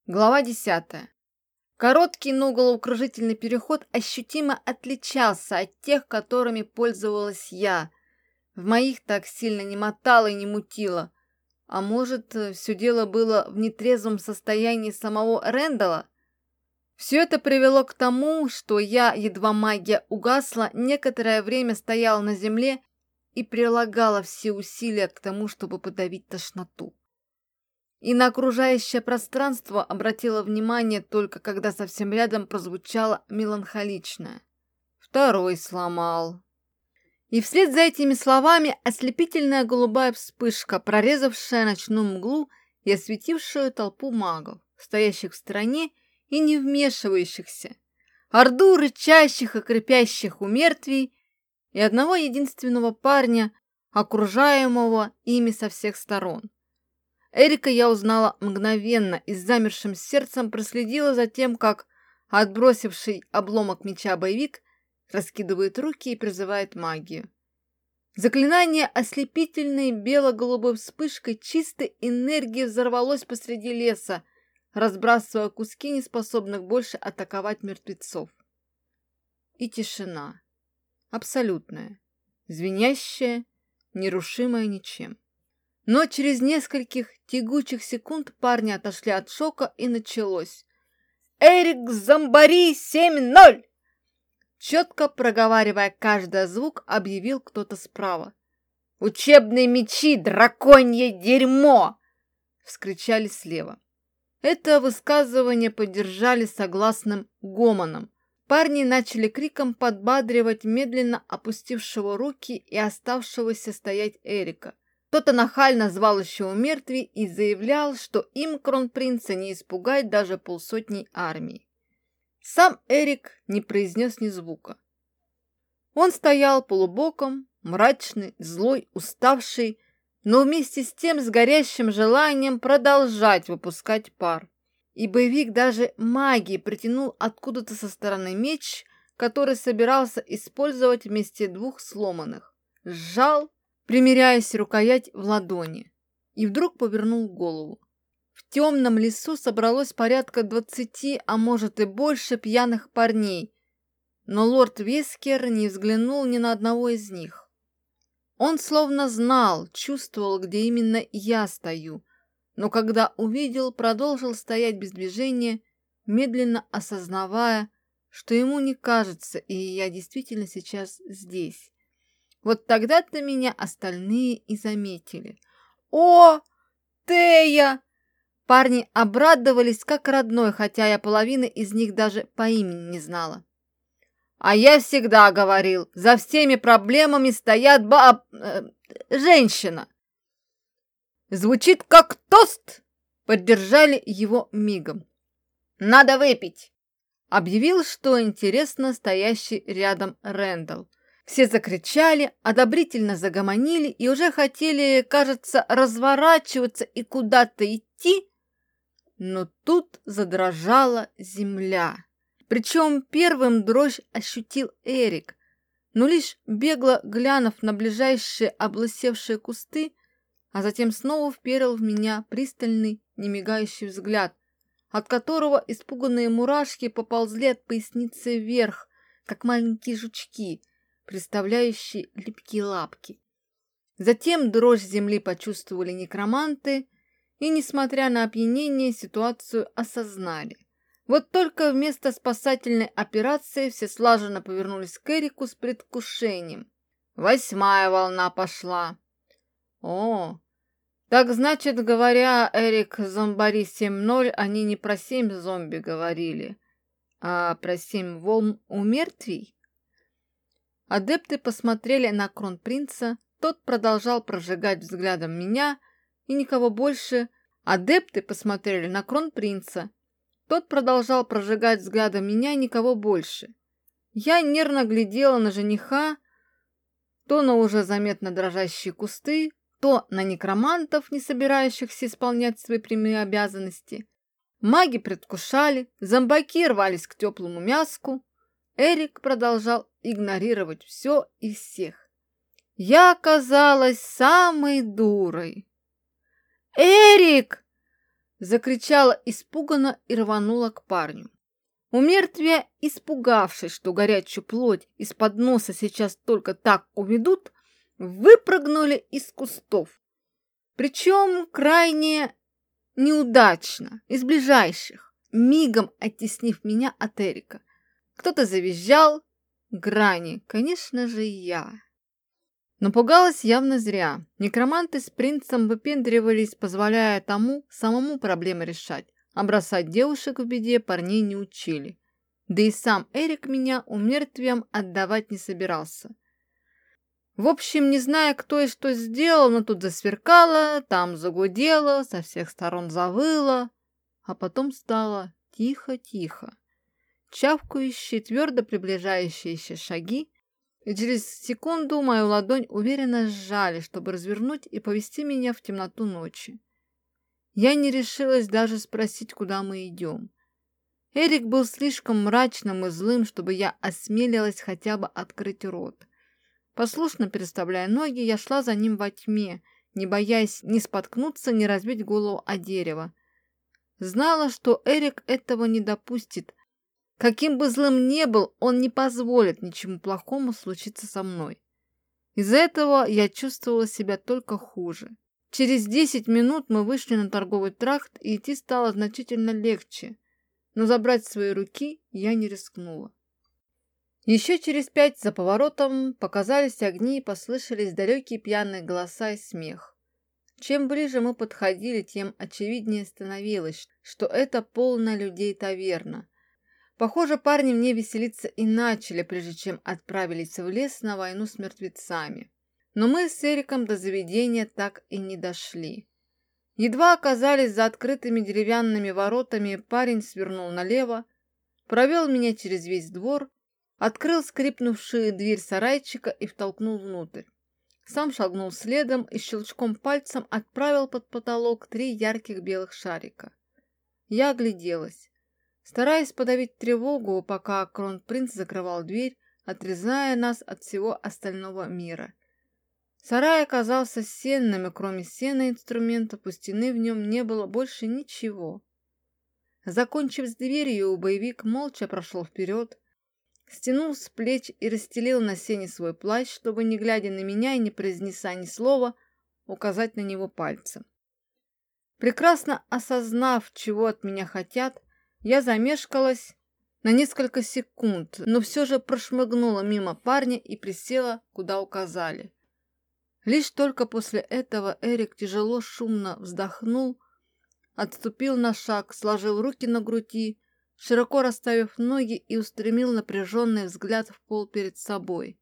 Глава 10. Короткий, но головокружительный переход ощутимо отличался от тех, которыми пользовалась я. В моих так сильно не мотало и не мутило. А может, все дело было в нетрезвом состоянии самого Рэндалла? Все это привело к тому, что я, едва магия угасла, некоторое время стояла на земле и прилагала все усилия к тому, чтобы подавить тошноту. И на окружающее пространство обратила внимание только когда совсем рядом прозвучало меланхоличное. Второй сломал. И вслед за этими словами ослепительная голубая вспышка, прорезавшая ночную мглу и осветившую толпу магов, стоящих в стороне и не вмешивающихся, орду рычащих и крепящих у мертвей и одного единственного парня, окружаемого ими со всех сторон. Эрика я узнала мгновенно и с замершим сердцем проследила за тем, как отбросивший обломок меча боевик раскидывает руки и призывает магию. Заклинание ослепительной бело-голубой вспышкой чистой энергии взорвалось посреди леса, разбрасывая куски неспособных больше атаковать мертвецов. И тишина. Абсолютная, звенящая, нерушимая ничем. Но через нескольких тягучих секунд парни отошли от шока, и началось. «Эрик Зомбари 7-0!» Четко проговаривая каждый звук, объявил кто-то справа. «Учебные мечи, драконье дерьмо!» Вскричали слева. Это высказывание поддержали согласным гомоном. Парни начали криком подбадривать медленно опустившего руки и оставшегося стоять Эрика. Кто-то нахально звал еще у мертвей и заявлял, что им кронпринца не испугать даже полсотни армий. Сам Эрик не произнес ни звука. Он стоял полубоком, мрачный, злой, уставший, но вместе с тем с горящим желанием продолжать выпускать пар. И боевик даже магией притянул откуда-то со стороны меч, который собирался использовать вместе двух сломанных. Сжал, примеряясь рукоять в ладони, и вдруг повернул голову. В темном лесу собралось порядка 20, а может и больше пьяных парней, но лорд Вескер не взглянул ни на одного из них. Он словно знал, чувствовал, где именно я стою, но когда увидел, продолжил стоять без движения, медленно осознавая, что ему не кажется, и я действительно сейчас здесь. Вот тогда-то меня остальные и заметили. «О, Тея!» Парни обрадовались как родной, хотя я половины из них даже по имени не знала. «А я всегда говорил, за всеми проблемами стоят женщина!» «Звучит как тост!» Поддержали его мигом. «Надо выпить!» Объявил, что интересно, стоящий рядом Рэндалл. Все закричали, одобрительно загомонили и уже хотели, кажется, разворачиваться и куда-то идти, но тут задрожала земля. Причем первым дрожь ощутил Эрик, но лишь бегло глянув на ближайшие облысевшие кусты, а затем снова вперил в меня пристальный, немигающий взгляд, от которого испуганные мурашки поползли от поясницы вверх, как маленькие жучки, представляющие липкие лапки. Затем дрожь земли почувствовали некроманты и, несмотря на опьянение, ситуацию осознали. Вот только вместо спасательной операции все слаженно повернулись к Эрику с предвкушением. 8-я волна пошла. О, так значит, говоря, Эрик Зомбари 7-0, они не про 7 зомби говорили, а про 7 волн у мертвей? Адепты посмотрели на кронпринца, тот продолжал прожигать взглядом меня и никого больше. Адепты посмотрели на кронпринца, тот продолжал прожигать взглядом меня и никого больше. Я нервно глядела на жениха, то на уже заметно дрожащие кусты, то на некромантов, не собирающихся исполнять свои прямые обязанности. Маги предвкушали, зомбаки рвались к теплому мяску. Эрик продолжал игнорировать все и всех. Я оказалась самой дурой. «Эрик!» Закричала испуганно и рванула к парню. У мертвия, испугавшись, что горячую плоть из-под носа сейчас только так уведут, выпрыгнули из кустов. Причем крайне неудачно, из ближайших, мигом оттеснив меня от Эрика. Кто-то завизжал, Грани, конечно же, я. Но пугалась явно зря. Некроманты с принцем выпендривались, позволяя тому самому проблемы решать, а бросать девушек в беде парней не учили. Да и сам Эрик меня умертвием отдавать не собирался. В общем, не зная, кто и что сделал, но тут засверкало, там загудело, со всех сторон завыло, а потом стало тихо-тихо. Чавкающие, твердо приближающиеся шаги, и через секунду мою ладонь уверенно сжали, чтобы развернуть и повести меня в темноту ночи. Я не решилась даже спросить, куда мы идем. Эрик был слишком мрачным и злым, чтобы я осмелилась хотя бы открыть рот. Послушно переставляя ноги, я шла за ним во тьме, не боясь ни споткнуться, ни разбить голову о дерево. Знала, что Эрик этого не допустит. Каким бы злым ни был, он не позволит ничему плохому случиться со мной. Из-за этого я чувствовала себя только хуже. Через 10 минут мы вышли на торговый тракт, и идти стало значительно легче, но забрать свои руки я не рискнула. Еще через 5 за поворотом показались огни и послышались далекие пьяные голоса и смех. Чем ближе мы подходили, тем очевиднее становилось, что это полная людей таверна. Похоже, парни мне веселиться и начали, прежде чем отправились в лес на войну с мертвецами. Но мы с Эриком до заведения так и не дошли. Едва оказались за открытыми деревянными воротами, парень свернул налево, провел меня через весь двор, открыл скрипнувшую дверь сарайчика и втолкнул внутрь. Сам шагнул следом и щелчком пальцем отправил под потолок 3 ярких белых шарика. Я огляделась, стараясь подавить тревогу, пока кронпринц закрывал дверь, отрезая нас от всего остального мира. Сарай оказался сенным, и кроме сена и инструментов у стены в нем не было больше ничего. Закончив с дверью, боевик молча прошел вперед, стянул с плеч и расстелил на сене свой плащ, чтобы, не глядя на меня и не произнеся ни слова, указать на него пальцем. Прекрасно осознав, чего от меня хотят, я замешкалась на несколько секунд, но все же прошмыгнула мимо парня и присела, куда указали. Лишь только после этого Эрик тяжело, шумно вздохнул, отступил на шаг, сложил руки на груди, широко расставив ноги и устремил напряженный взгляд в пол перед собой.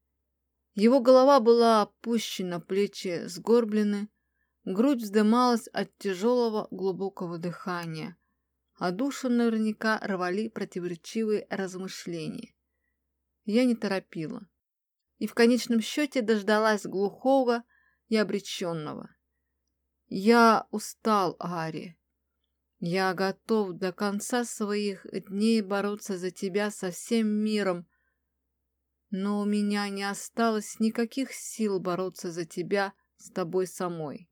Его голова была опущена, плечи сгорблены, грудь вздымалась от тяжелого глубокого дыхания, а душу наверняка рвали противоречивые размышления. Я не торопила и в конечном счете дождалась глухого и обреченного. «Я устал, Ари. Я готов до конца своих дней бороться за тебя со всем миром, но у меня не осталось никаких сил бороться за тебя с тобой самой».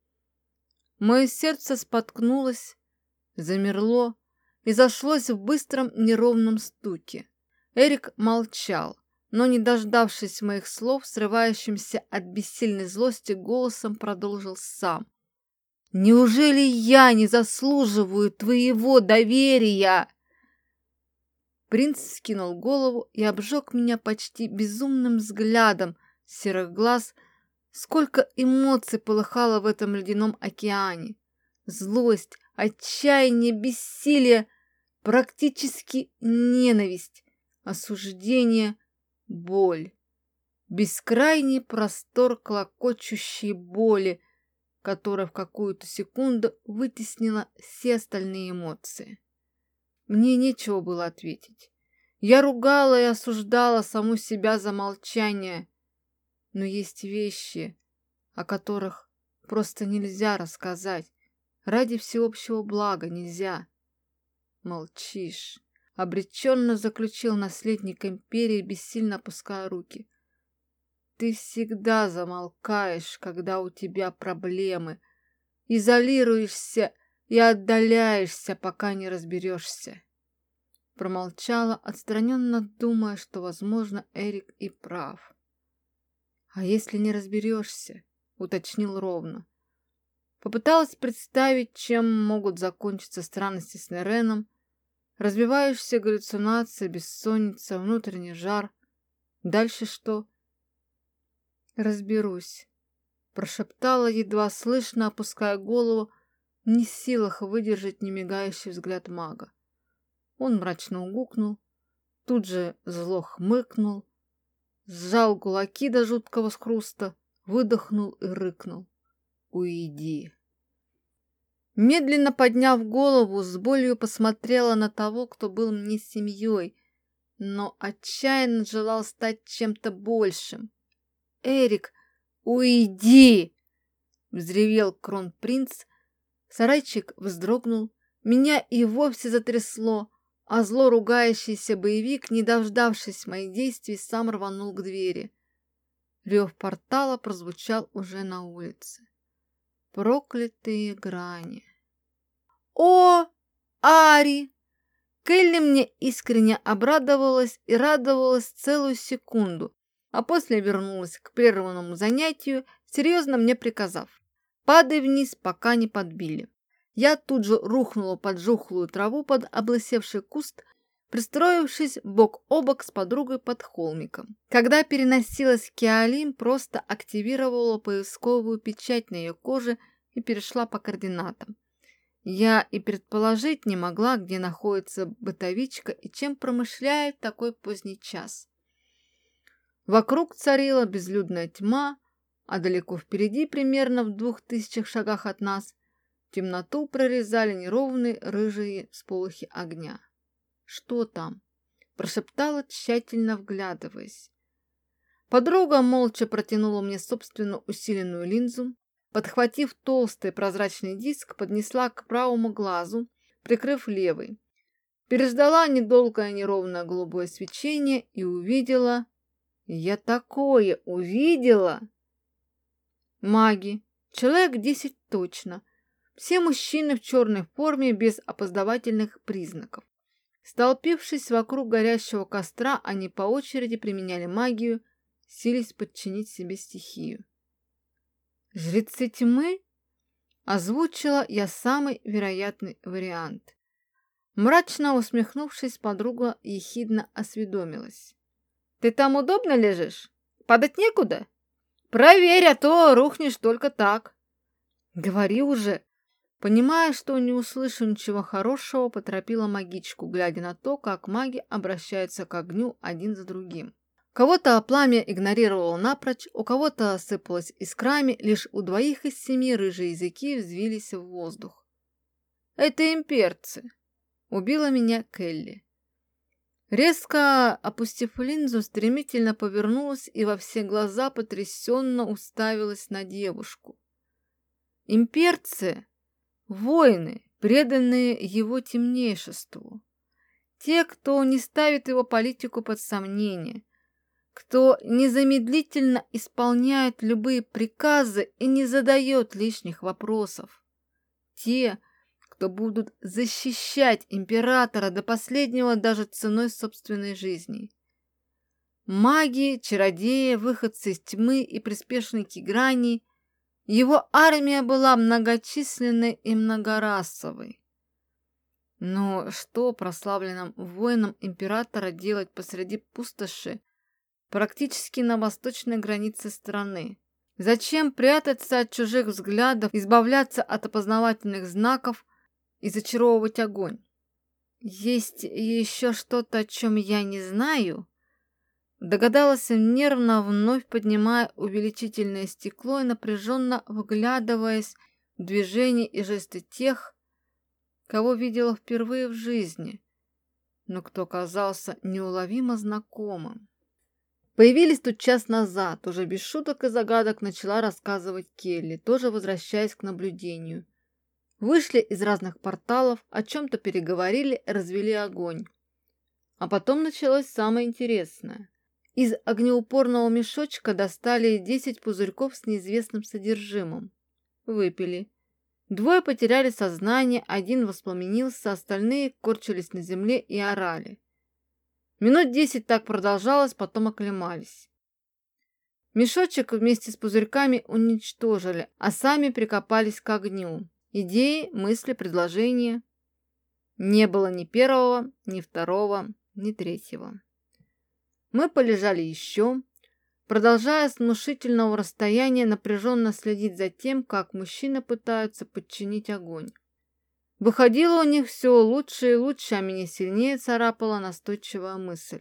Мое сердце споткнулось, замерло и зашлось в быстром неровном стуке. Эрик молчал, но, не дождавшись моих слов, срывающимся от бессильной злости голосом продолжил сам. «Неужели я не заслуживаю твоего доверия?» Принц скинул голову и обжег меня почти безумным взглядом серых глаз. Сколько эмоций полыхало в этом ледяном океане. Злость, отчаяние, бессилие, практически ненависть, осуждение, боль. Бескрайний простор клокочущей боли, которая в какую-то секунду вытеснила все остальные эмоции. Мне нечего было ответить. Я ругала и осуждала саму себя за молчание, но есть вещи, о которых просто нельзя рассказать. Ради всеобщего блага нельзя. Молчишь. Обреченно заключил наследник империи, бессильно опуская руки. Ты всегда замолкаешь, когда у тебя проблемы. Изолируешься и отдаляешься, пока не разберешься. Промолчала, отстраненно думая, что, возможно, Эрик и прав. «А если не разберешься?» — уточнил ровно. Попыталась представить, чем могут закончиться странности с Нереном. Разбивающаяся галлюцинация, бессонница, внутренний жар. Дальше что? «Разберусь», — прошептала, едва слышно, опуская голову, не в силах выдержать немигающий взгляд мага. Он мрачно угукнул, тут же зло хмыкнул, сжал кулаки до жуткого хруста, выдохнул и рыкнул. «Уйди!» Медленно подняв голову, с болью посмотрела на того, кто был мне семьей, но отчаянно желал стать чем-то большим. «Эрик, уйди!» — взревел кронпринц. Сарайчик вздрогнул, меня и вовсе затрясло, а зло ругающийся боевик, не дождавшись моих действий, сам рванул к двери. Рев портала прозвучал уже на улице. Проклятые грани. «О, Ари!» Келли мне искренне обрадовалась и радовалась целую секунду, а после вернулась к прерванному занятию, серьезно мне приказав: «Падай вниз, пока не подбили». Я тут же рухнула под жухлую траву под облысевший куст, пристроившись бок о бок с подругой под холмиком. Когда переносилась к Киалим, просто активировала поисковую печать на ее коже и перешла по координатам. Я и предположить не могла, где находится бытовичка и чем промышляет в такой поздний час. Вокруг царила безлюдная тьма, а далеко впереди, примерно в 2000 шагах от нас, темноту прорезали неровные рыжие всполохи огня. «Что там?» – прошептала, тщательно вглядываясь. Подруга молча протянула мне собственную усиленную линзу, подхватив толстый прозрачный диск, поднесла к правому глазу, прикрыв левый. Переждала недолгое неровное голубое свечение и увидела... Я такое увидела! Маги. Человек 10 точно. Все мужчины в черной форме без опоздавательных признаков. Столпившись вокруг горящего костра, они по очереди применяли магию, сились подчинить себе стихию. «Жрецы тьмы?» — озвучила я самый вероятный вариант. Мрачно усмехнувшись, подруга ехидно осведомилась: «Ты там удобно лежишь? Падать некуда? Проверь, а то рухнешь только так». «Говори уже!» Понимая, что не услышу ничего хорошего, поторопила магичку, глядя на то, как маги обращаются к огню один за другим. Кого-то пламя игнорировало напрочь, у кого-то осыпалось искрами, лишь у 2 из 7 рыжие языки взвились в воздух. «Это имперцы!» — убила меня Келли. Резко опустив линзу, стремительно повернулась и во все глаза потрясенно уставилась на девушку. Имперцы — воины, преданные его темнейшеству. Те, кто не ставит его политику под сомнение, кто незамедлительно исполняет любые приказы и не задает лишних вопросов. Те, кто будут защищать императора до последнего даже ценой собственной жизни. Маги, чародеи, выходцы из тьмы и приспешники грани. Его армия была многочисленной и многорасовой. Но что прославленным воинам императора делать посреди пустоши, практически на восточной границе страны? Зачем прятаться от чужих взглядов, избавляться от опознавательных знаков и зачаровывать огонь? Есть еще что-то, о чем я не знаю? Догадалась нервно, вновь поднимая увеличительное стекло и напряженно вглядываясь в движения и жесты тех, кого видела впервые в жизни, но кто казался неуловимо знакомым. Появились тут час назад, уже без шуток и загадок начала рассказывать Келли, тоже возвращаясь к наблюдению. Вышли из разных порталов, о чем-то переговорили, развели огонь. А потом началось самое интересное. Из огнеупорного мешочка достали 10 пузырьков с неизвестным содержимым. Выпили. Двое потеряли сознание, один воспламенился, остальные корчились на земле и орали. Минут 10 так продолжалось, потом оклемались. Мешочек вместе с пузырьками уничтожили, а сами прикопались к огню. Идеи, мысли, предложения. Не было ни первого, ни второго, ни третьего. Мы полежали еще, продолжая с внушительного расстояния напряженно следить за тем, как мужчины пытаются подчинить огонь. Выходило у них все лучше и лучше, а меня сильнее царапала настойчивая мысль.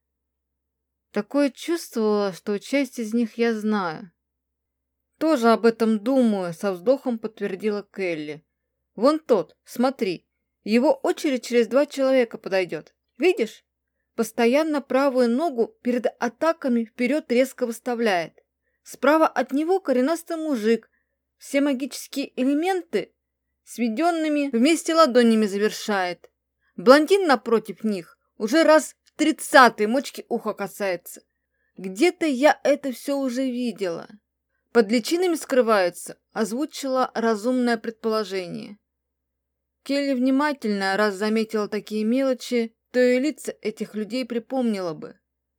Такое чувство, что часть из них я знаю. Тоже об этом думаю, со вздохом подтвердила Келли. Вон тот, смотри, его очередь через 2 человека подойдет. Видишь? Постоянно правую ногу перед атаками вперед резко выставляет. Справа от него коренастый мужик. Все магические элементы сведенными вместе ладонями завершает. Блондин напротив них уже раз в 30-й мочки уха касается. Где-то я это все уже видела. Под личинами скрываются, озвучила разумное предположение. Келли внимательно, раз заметила такие мелочи, то и лица этих людей припомнила бы.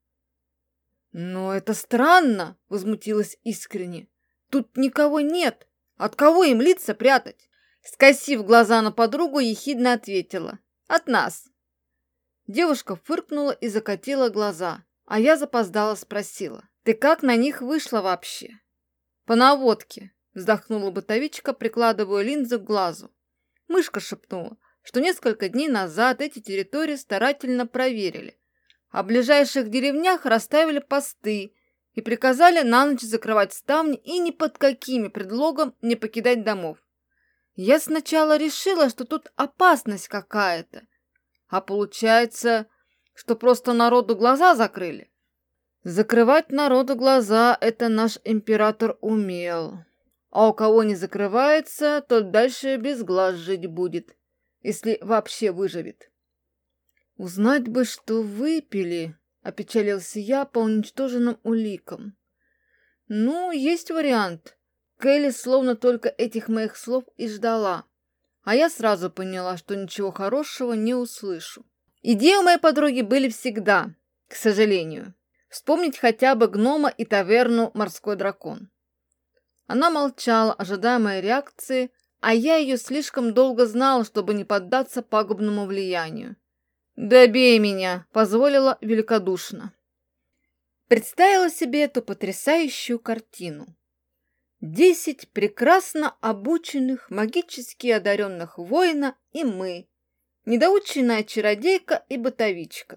«Но это странно!» — возмутилась искренне. «Тут никого нет! От кого им лица прятать?» Скосив глаза на подругу, ехидно ответила. «От нас!» Девушка фыркнула и закатила глаза, а я запоздала спросила. «Ты как на них вышла вообще?» «По наводке!» — вздохнула бытовичка, прикладывая линзу к глазу. Мышка шепнула, что несколько дней назад эти территории старательно проверили, а в ближайших деревнях расставили посты и приказали на ночь закрывать ставни и ни под какими предлогом не покидать домов. Я сначала решила, что тут опасность какая-то, а получается, что просто народу глаза закрыли. Закрывать народу глаза — это наш император умел, а у кого не закрывается, тот дальше без глаз жить будет, если вообще выживет. «Узнать бы, что выпили», — опечалился я по уничтоженным уликам. «Ну, есть вариант». Келли словно только этих моих слов и ждала, а я сразу поняла, что ничего хорошего не услышу. Идеи у моей подруги были всегда, к сожалению. Вспомнить хотя бы гнома и таверну «Морской дракон». Она молчала, ожидая моей реакции, а я ее слишком долго знала, чтобы не поддаться пагубному влиянию. «Добей меня!» — позволила великодушно. Представила себе эту потрясающую картину. 10 прекрасно обученных, магически одаренных воина и мы, недоученная чародейка и бытовичка.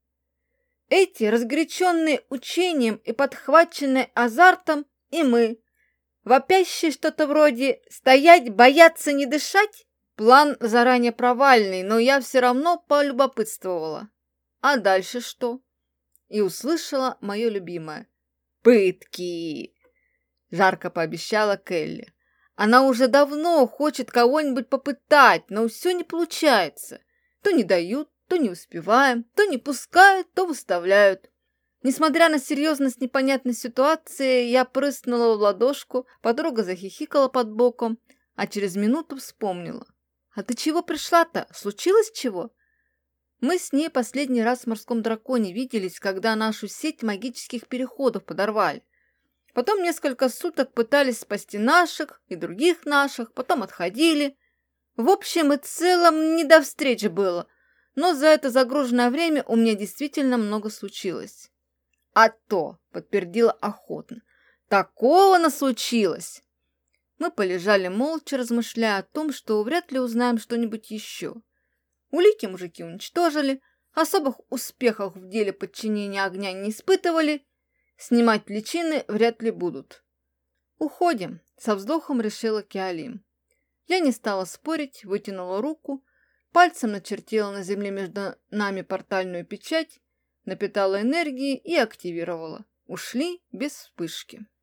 Эти, разгоряченные учением и подхваченные азартом, и мы, вопящие что-то вроде «стоять, бояться, не дышать». План заранее провальный, но я все равно полюбопытствовала. А дальше что? И услышала мое любимое. «Пытки!» — жарко пообещала Келли. Она уже давно хочет кого-нибудь попытать, но все не получается. То не дают, то не успеваем, то не пускают, то выставляют. Несмотря на серьезность непонятной ситуации, я прыснула в ладошку, подруга захихикала под боком, а через минуту вспомнила. «А ты чего пришла-то? Случилось чего?» Мы с ней последний раз в «Морском драконе» виделись, когда нашу сеть магических переходов подорвали. Потом несколько суток пытались спасти наших и других наших, потом отходили. В общем и целом не до встречи было, но за это загруженное время у меня действительно много случилось. «А то», — подтвердила охотно, — «такого наслучилось». Мы полежали молча, размышляя о том, что вряд ли узнаем что-нибудь еще. Улики мужики уничтожили, особых успехов в деле подчинения огня не испытывали, снимать личины вряд ли будут. «Уходим», — со вздохом решила Киалим. Я не стала спорить, вытянула руку, пальцем начертила на земле между нами портальную печать, напитала энергией и активировала. Ушли без вспышки.